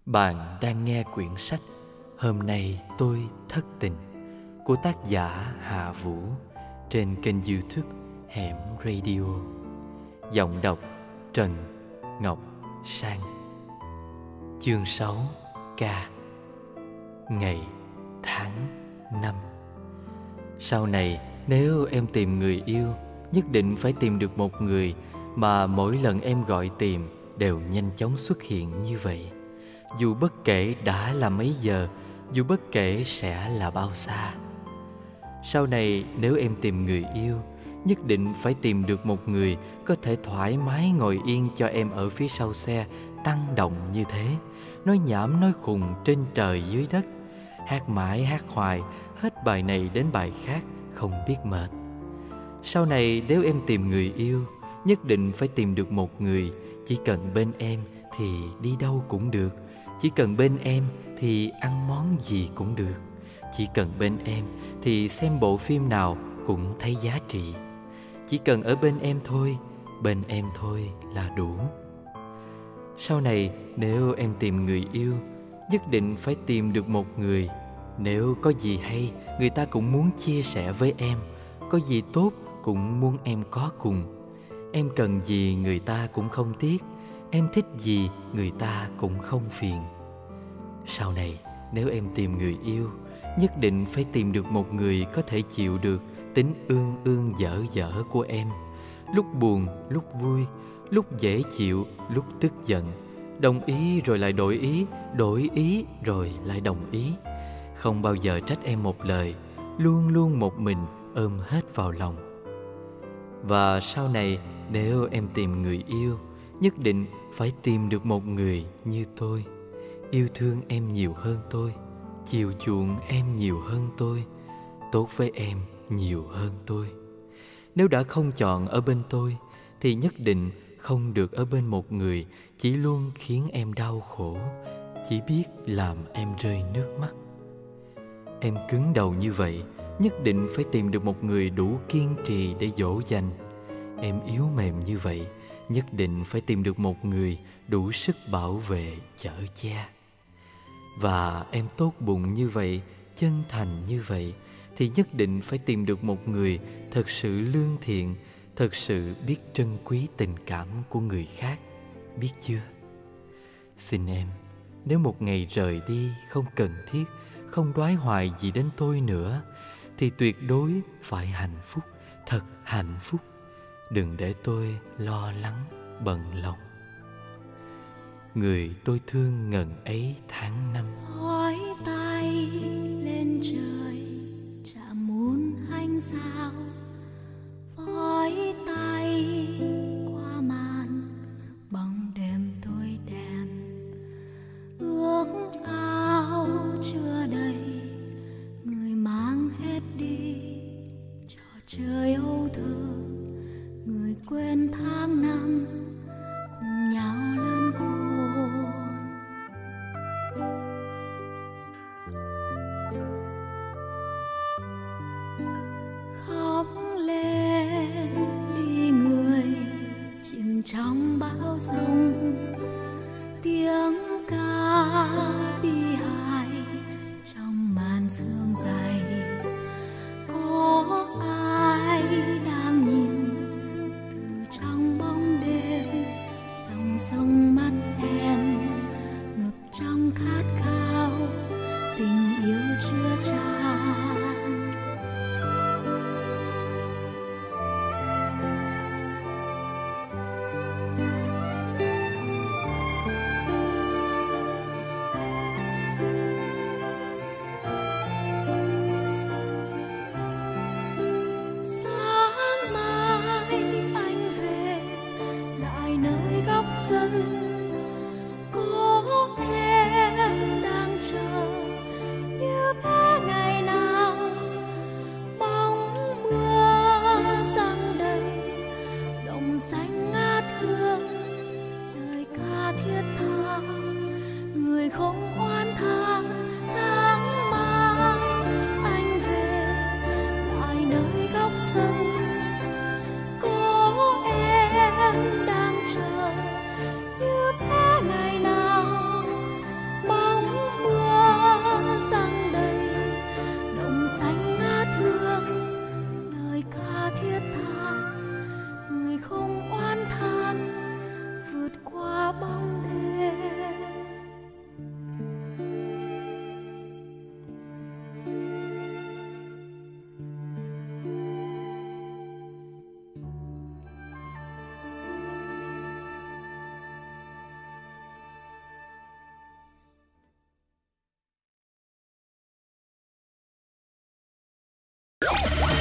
Bạn đang nghe quyển sách Hôm nay tôi thất tình của tác giả Hạ Vũ trên kênh YouTube Hẻm Radio. Giọng đọc Trần Ngọc Sang. Chương 6 K. Ngày tháng năm. Sau này nếu em tìm người yêu, nhất định phải tìm được một người mà mỗi lần em gọi tìm đều nhanh chóng xuất hiện như vậy. Dù bất kể đã là mấy giờ, dù bất kể sẽ là bao xa. Sau này nếu em tìm người yêu, nhất định phải tìm được một người có thể thoải mái ngồi yên cho em ở phía sau xe, tăng động như thế, nói nhảm nói khùng trên trời dưới đất, hát mãi hát hoài, hết bài này đến bài khác, không biết mệt. Sau này nếu em tìm người yêu, nhất định phải tìm được một người chỉ cần bên em thì đi đâu cũng được, chỉ cần bên em thì ăn món gì cũng được, chỉ cần bên em thì xem bộ phim nào cũng thấy giá trị. Chỉ cần ở bên em thôi là đủ. Sau này nếu em tìm người yêu, nhất định phải tìm được một người, nếu có gì hay người ta cũng muốn chia sẻ với em, có gì tốt cũng muốn em có cùng. Em cần gì người ta cũng không tiếc, em thích gì người ta cũng không phiền. Sau này nếu em tìm người yêu, nhất định phải tìm được một người có thể chịu được tính ương ương dở dở của em. Lúc buồn, lúc vui, lúc dễ chịu, lúc tức giận, đồng ý rồi lại đổi ý, đổi ý rồi lại đồng ý. Không bao giờ trách em một lời, luôn luôn một mình ôm hết vào lòng. Và sau này nếu em tìm người yêu, nhất định phải tìm được một người như tôi, yêu thương em nhiều hơn tôi, chiều chuộng em nhiều hơn tôi, tốt với em nhiều hơn tôi. Nếu đã không chọn ở bên tôi, thì nhất định không được ở bên một người chỉ luôn khiến em đau khổ, chỉ biết làm em rơi nước mắt. Em cứng đầu như vậy, nhất định phải tìm được một người đủ kiên trì để dỗ dành. Em yếu mềm như vậy, nhất định phải tìm được một người đủ sức bảo vệ chở che. Và em tốt bụng như vậy, chân thành như vậy, thì nhất định phải tìm được một người thật sự lương thiện, thật sự biết trân quý tình cảm của người khác, biết chưa? Xin em, nếu một ngày rời đi không cần thiết, không đoái hoài gì đến tôi nữa, thì tuyệt đối phải hạnh phúc, thật hạnh phúc. Đừng để tôi lo lắng, bận lòng. Người tôi thương ngần ấy tháng năm. Hỏi tay lên trời chạm muôn ánh sao, hỏi tay qua màn bóng đêm tối đen, ước ao chưa đầy người mang hết đi, trò chơi âu thơ người quên tháng năm cùng nhau lớn khôn. Khóc lên đi người chìm trong bão giông, tiếng ca bi hài trong màn sương dày. Có ai đang nhìn từ trong bóng đêm, dòng sông mắt em ngập trong khát khao tình yêu chưa tràn. Bye.